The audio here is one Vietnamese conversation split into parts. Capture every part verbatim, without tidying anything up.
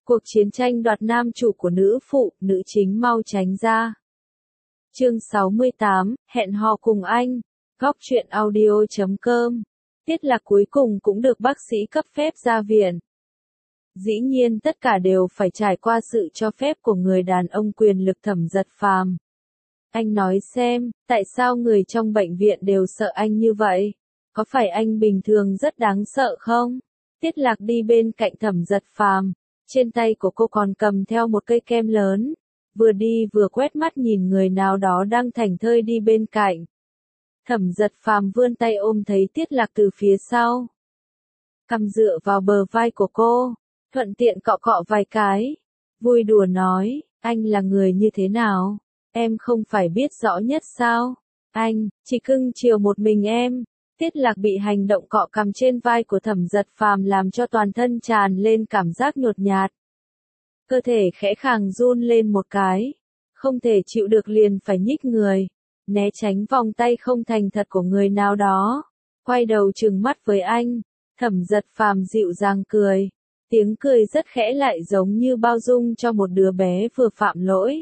Cuộc chiến tranh đoạt nam chủ của nữ phụ, nữ chính mau tránh ra. Chương sáu mươi tám, hẹn hò cùng anh. Góc truyện audio chấm com. Tiết Lạc cuối cùng cũng được bác sĩ cấp phép ra viện. Dĩ nhiên tất cả đều phải trải qua sự cho phép của người đàn ông quyền lực Thẩm Giật Phàm. Anh nói xem, tại sao người trong bệnh viện đều sợ anh như vậy? Có phải anh bình thường rất đáng sợ không? Tiết Lạc đi bên cạnh Thẩm Giật Phàm, trên tay của cô còn cầm theo một cây kem lớn, vừa đi vừa quét mắt nhìn người nào đó đang thảnh thơi đi bên cạnh. Thẩm Giật Phàm vươn tay ôm thấy Tiết Lạc từ phía sau, cằm dựa vào bờ vai của cô, thuận tiện cọ cọ vài cái, vui đùa nói, anh là người như thế nào? Em không phải biết rõ nhất sao? Anh, chỉ cưng chiều một mình em. Tiết Lạc bị hành động cọ cằm trên vai của Thẩm Giật Phàm làm cho toàn thân tràn lên cảm giác nhột nhạt. Cơ thể khẽ khàng run lên một cái, không thể chịu được liền phải nhích người, né tránh vòng tay không thành thật của người nào đó, quay đầu trừng mắt với anh. Thẩm Giật Phàm dịu dàng cười, tiếng cười rất khẽ lại giống như bao dung cho một đứa bé vừa phạm lỗi.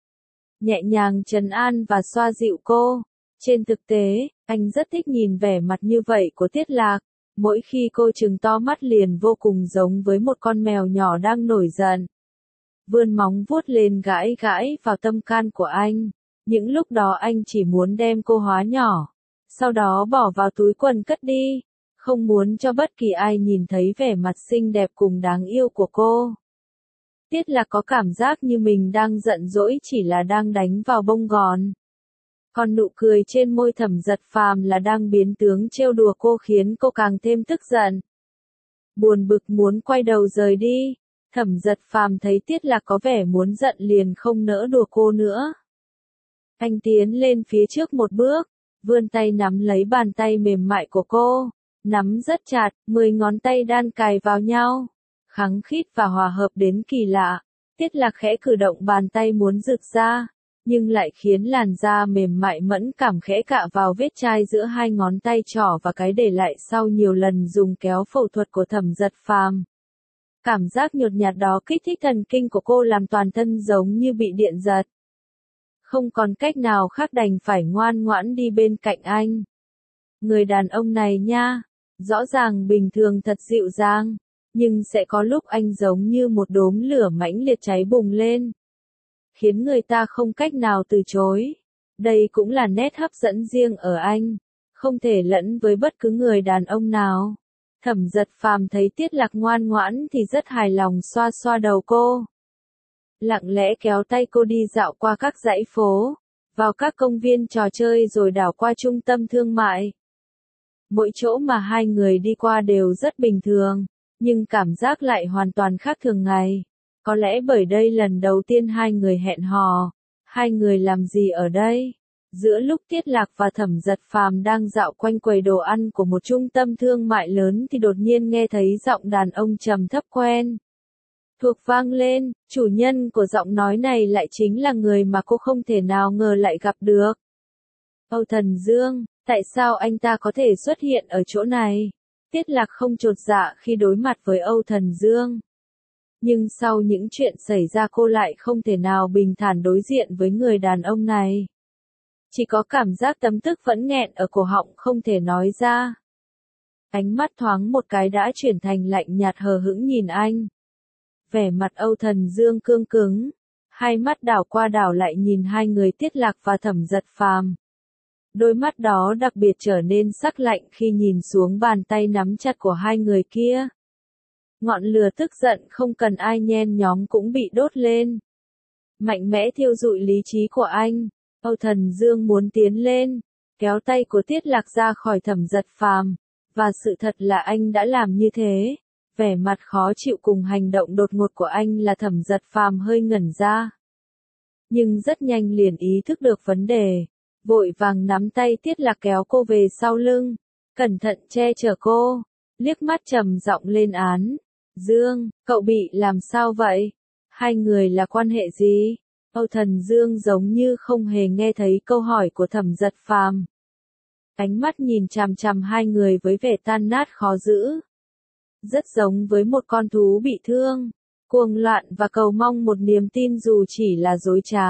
Nhẹ nhàng trấn an và xoa dịu cô. Trên thực tế, anh rất thích nhìn vẻ mặt như vậy của Tiết Lạc, mỗi khi cô trừng to mắt liền vô cùng giống với một con mèo nhỏ đang nổi giận. Vươn móng vuốt lên gãi gãi vào tâm can của anh, những lúc đó anh chỉ muốn đem cô hóa nhỏ, sau đó bỏ vào túi quần cất đi, không muốn cho bất kỳ ai nhìn thấy vẻ mặt xinh đẹp cùng đáng yêu của cô. Tiết Lạc có cảm giác như mình đang giận dỗi chỉ là đang đánh vào bông gòn. Còn nụ cười trên môi Thẩm Giật Phàm là đang biến tướng trêu đùa cô khiến cô càng thêm tức giận. Buồn bực muốn quay đầu rời đi, Thẩm Giật Phàm thấy Tiết Lạc có vẻ muốn giận liền không nỡ đùa cô nữa. Anh tiến lên phía trước một bước, vươn tay nắm lấy bàn tay mềm mại của cô, nắm rất chặt, mười ngón tay đan cài vào nhau, khăng khít và hòa hợp đến kỳ lạ. Tiết Lạc khẽ cử động bàn tay muốn giựt ra, nhưng lại khiến làn da mềm mại mẫn cảm khẽ cạ vào vết chai giữa hai ngón tay trỏ và cái để lại sau nhiều lần dùng kéo phẫu thuật của Thẩm Giật Phàm. Cảm giác nhột nhạt đó kích thích thần kinh của cô làm toàn thân giống như bị điện giật. Không còn cách nào khác đành phải ngoan ngoãn đi bên cạnh anh. Người đàn ông này nha, rõ ràng bình thường thật dịu dàng, nhưng sẽ có lúc anh giống như một đốm lửa mãnh liệt cháy bùng lên, khiến người ta không cách nào từ chối. Đây cũng là nét hấp dẫn riêng ở anh, không thể lẫn với bất cứ người đàn ông nào. Thẩm Giật Phàm thấy Tiết Lạc ngoan ngoãn thì rất hài lòng xoa xoa đầu cô. Lặng lẽ kéo tay cô đi dạo qua các dãy phố, vào các công viên trò chơi rồi đảo qua trung tâm thương mại. Mỗi chỗ mà hai người đi qua đều rất bình thường, nhưng cảm giác lại hoàn toàn khác thường ngày. Có lẽ bởi đây lần đầu tiên hai người hẹn hò, hai người làm gì ở đây? Giữa lúc Tiết Lạc và Thẩm Giật Phàm đang dạo quanh quầy đồ ăn của một trung tâm thương mại lớn thì đột nhiên nghe thấy giọng đàn ông trầm thấp quen thuộc vang lên, chủ nhân của giọng nói này lại chính là người mà cô không thể nào ngờ lại gặp được. Âu Thần Dương, tại sao anh ta có thể xuất hiện ở chỗ này? Tiết Lạc không chột dạ khi đối mặt với Âu Thần Dương. Nhưng sau những chuyện xảy ra cô lại không thể nào bình thản đối diện với người đàn ông này. Chỉ có cảm giác tấm tức vẫn nghẹn ở cổ họng không thể nói ra. Ánh mắt thoáng một cái đã chuyển thành lạnh nhạt hờ hững nhìn anh. Vẻ mặt Âu Thần Dương cương cứng, hai mắt đảo qua đảo lại nhìn hai người Tiết Lạc và Thẩm Giật Phàm. Đôi mắt đó đặc biệt trở nên sắc lạnh khi nhìn xuống bàn tay nắm chặt của hai người kia. Ngọn lửa tức giận không cần ai nhen nhóm cũng bị đốt lên, mạnh mẽ thiêu rụi lý trí của anh. Âu Thần Dương muốn tiến lên, kéo tay của Tiết Lạc ra khỏi Thẩm Giật Phàm, và sự thật là anh đã làm như thế. Vẻ mặt khó chịu cùng hành động đột ngột của anh là Thẩm Giật Phàm hơi ngẩn ra. Nhưng rất nhanh liền ý thức được vấn đề, vội vàng nắm tay Tiết Lạc kéo cô về sau lưng, cẩn thận che chở cô, liếc mắt trầm giọng lên án. Dương, cậu bị làm sao vậy? Hai người là quan hệ gì? Âu Thần Dương giống như không hề nghe thấy câu hỏi của Thẩm Giật Phàm. Ánh mắt nhìn chằm chằm hai người với vẻ tan nát khó giữ. Rất giống với một con thú bị thương. cuồng loạn và cầu mong một niềm tin dù chỉ là dối trá.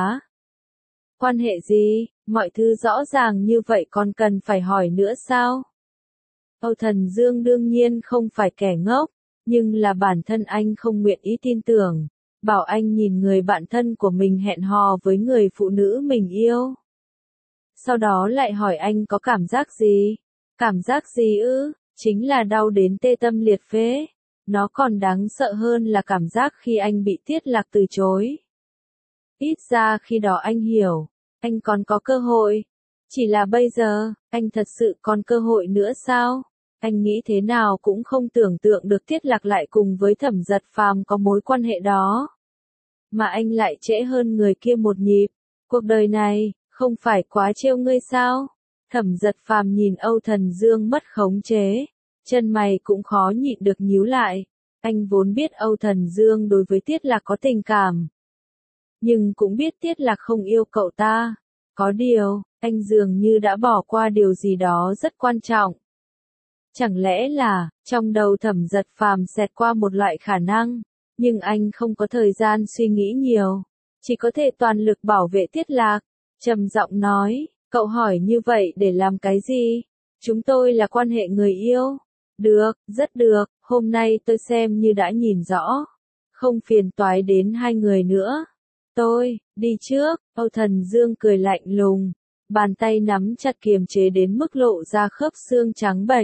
Quan hệ gì, mọi thứ rõ ràng như vậy còn cần phải hỏi nữa sao? Âu Thần Dương đương nhiên không phải kẻ ngốc, nhưng là bản thân anh không nguyện ý tin tưởng, bảo anh nhìn người bạn thân của mình hẹn hò với người phụ nữ mình yêu. Sau đó lại hỏi anh có cảm giác gì? Cảm giác gì ư? Chính là đau đến tê tâm liệt phế. Nó còn đáng sợ hơn là cảm giác khi anh bị Tiết Lạc từ chối. Ít ra khi đó anh hiểu, anh còn có cơ hội. Chỉ là bây giờ, anh thật sự còn cơ hội nữa sao? Anh nghĩ thế nào cũng không tưởng tượng được Tiết Lạc lại cùng với Thẩm Giật Phàm có mối quan hệ đó. Mà anh lại trễ hơn người kia một nhịp. Cuộc đời này, không phải quá trêu ngươi sao? Thẩm Giật Phàm nhìn Âu Thần Dương mất khống chế. Chân mày cũng khó nhịn được nhíu lại. Anh vốn biết Âu Thần Dương đối với Tiết Lạc có tình cảm. Nhưng cũng biết Tiết Lạc không yêu cậu ta. Có điều, anh dường như đã bỏ qua điều gì đó rất quan trọng. Chẳng lẽ là, trong đầu Thẩm Giật Phàm xẹt qua một loại khả năng, nhưng anh không có thời gian suy nghĩ nhiều, chỉ có thể toàn lực bảo vệ Tiết Lạc, trầm giọng nói, cậu hỏi như vậy để làm cái gì? Chúng tôi là quan hệ người yêu. Được, rất được, hôm nay tôi xem như đã nhìn rõ, không phiền toái đến hai người nữa. Tôi, đi trước, Âu Thần Dương cười lạnh lùng, bàn tay nắm chặt kiềm chế đến mức lộ ra khớp xương trắng bệch.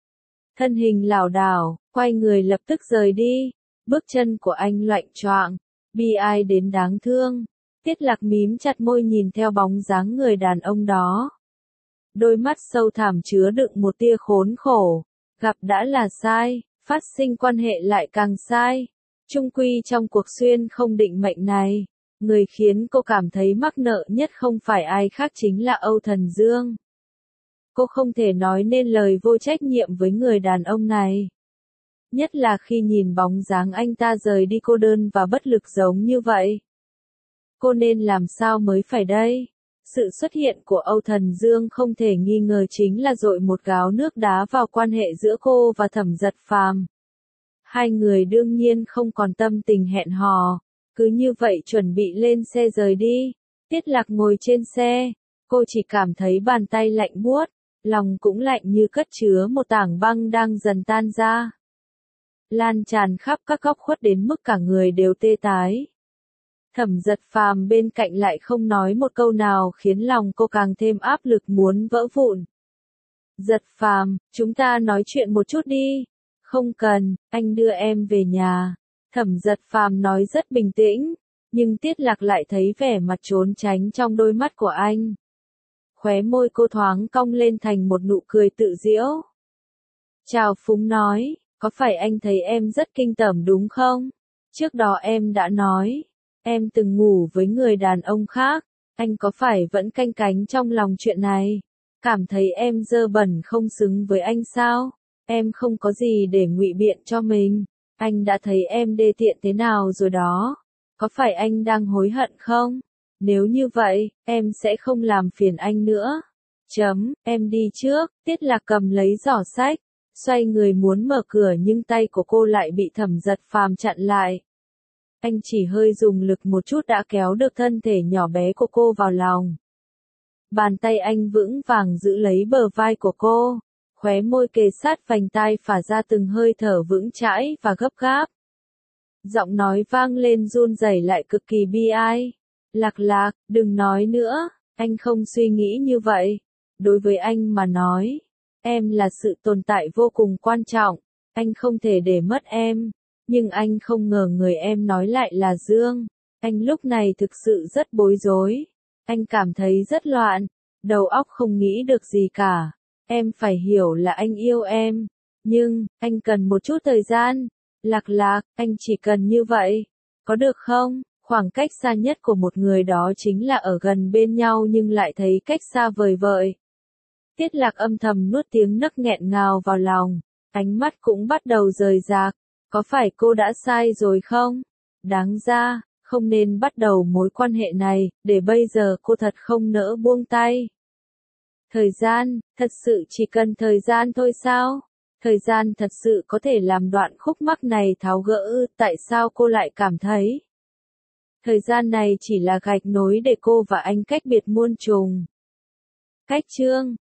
Thân hình lảo đảo, quay người lập tức rời đi, bước chân của anh loạnh choạng, bi ai đến đáng thương. Tiết Lạc mím chặt môi nhìn theo bóng dáng người đàn ông đó. Đôi mắt sâu thẳm chứa đựng một tia khốn khổ, gặp đã là sai, phát sinh quan hệ lại càng sai. Chung quy trong cuộc xuyên không định mệnh này, người khiến cô cảm thấy mắc nợ nhất không phải ai khác chính là Âu Thần Dương. Cô không thể nói nên lời vô trách nhiệm với người đàn ông này. Nhất là khi nhìn bóng dáng anh ta rời đi cô đơn và bất lực giống như vậy. Cô nên làm sao mới phải đây? Sự xuất hiện của Âu Thần Dương không thể nghi ngờ chính là dội một gáo nước đá vào quan hệ giữa cô và Thẩm Giật Phàm. Hai người đương nhiên không còn tâm tình hẹn hò, cứ như vậy chuẩn bị lên xe rời đi. Tiết Lạc ngồi trên xe, cô chỉ cảm thấy bàn tay lạnh buốt, lòng cũng lạnh như cất chứa một tảng băng đang dần tan ra. Lan tràn khắp các góc khuất đến mức cả người đều tê tái. Thẩm Giật Phàm bên cạnh lại không nói một câu nào khiến lòng cô càng thêm áp lực muốn vỡ vụn. Giật Phàm, chúng ta nói chuyện một chút đi. Không cần, anh đưa em về nhà. Thẩm Giật Phàm nói rất bình tĩnh, nhưng Tiết Lạc lại thấy vẻ mặt trốn tránh trong đôi mắt của anh. Khóe môi cô thoáng cong lên thành một nụ cười tự giễu. Trào phúng nói, có phải anh thấy em rất kinh tởm đúng không? Trước đó em đã nói, em từng ngủ với người đàn ông khác, anh có phải vẫn canh cánh trong lòng chuyện này? Cảm thấy em dơ bẩn không xứng với anh sao? Em không có gì để ngụy biện cho mình. Anh đã thấy em đê tiện thế nào rồi đó. Có phải anh đang hối hận không? Nếu như vậy, em sẽ không làm phiền anh nữa. Chấm, em đi trước. Tiết Lạc cầm lấy giỏ sách, xoay người muốn mở cửa nhưng tay của cô lại bị Thẩm Giật Phàm chặn lại. Anh chỉ hơi dùng lực một chút đã kéo được thân thể nhỏ bé của cô vào lòng. Bàn tay anh vững vàng giữ lấy bờ vai của cô, khóe môi kề sát vành tai phả ra từng hơi thở vững chãi và gấp gáp. Giọng nói vang lên run rẩy lại cực kỳ bi ai. Lạc Lạc, đừng nói nữa, anh không suy nghĩ như vậy. Đối với anh mà nói, em là sự tồn tại vô cùng quan trọng, anh không thể để mất em. Nhưng anh không ngờ người em nói lại là Dương. Anh lúc này thực sự rất bối rối. Anh cảm thấy rất loạn, đầu óc không nghĩ được gì cả. Em phải hiểu là anh yêu em, nhưng, anh cần một chút thời gian. Lạc Lạc, anh chỉ cần như vậy. Có được không? Khoảng cách xa nhất của một người đó chính là ở gần bên nhau nhưng lại thấy cách xa vời vợi. Tiết Lạc âm thầm nuốt tiếng nấc nghẹn ngào vào lòng, ánh mắt cũng bắt đầu rời rạc. Có phải cô đã sai rồi không? Đáng ra, không nên bắt đầu mối quan hệ này, để bây giờ cô thật không nỡ buông tay. Thời gian, thật sự chỉ cần thời gian thôi sao? Thời gian thật sự có thể làm đoạn khúc mắc này tháo gỡ, tại sao cô lại cảm thấy thời gian này chỉ là gạch nối để cô và anh cách biệt muôn trùng. Cách chương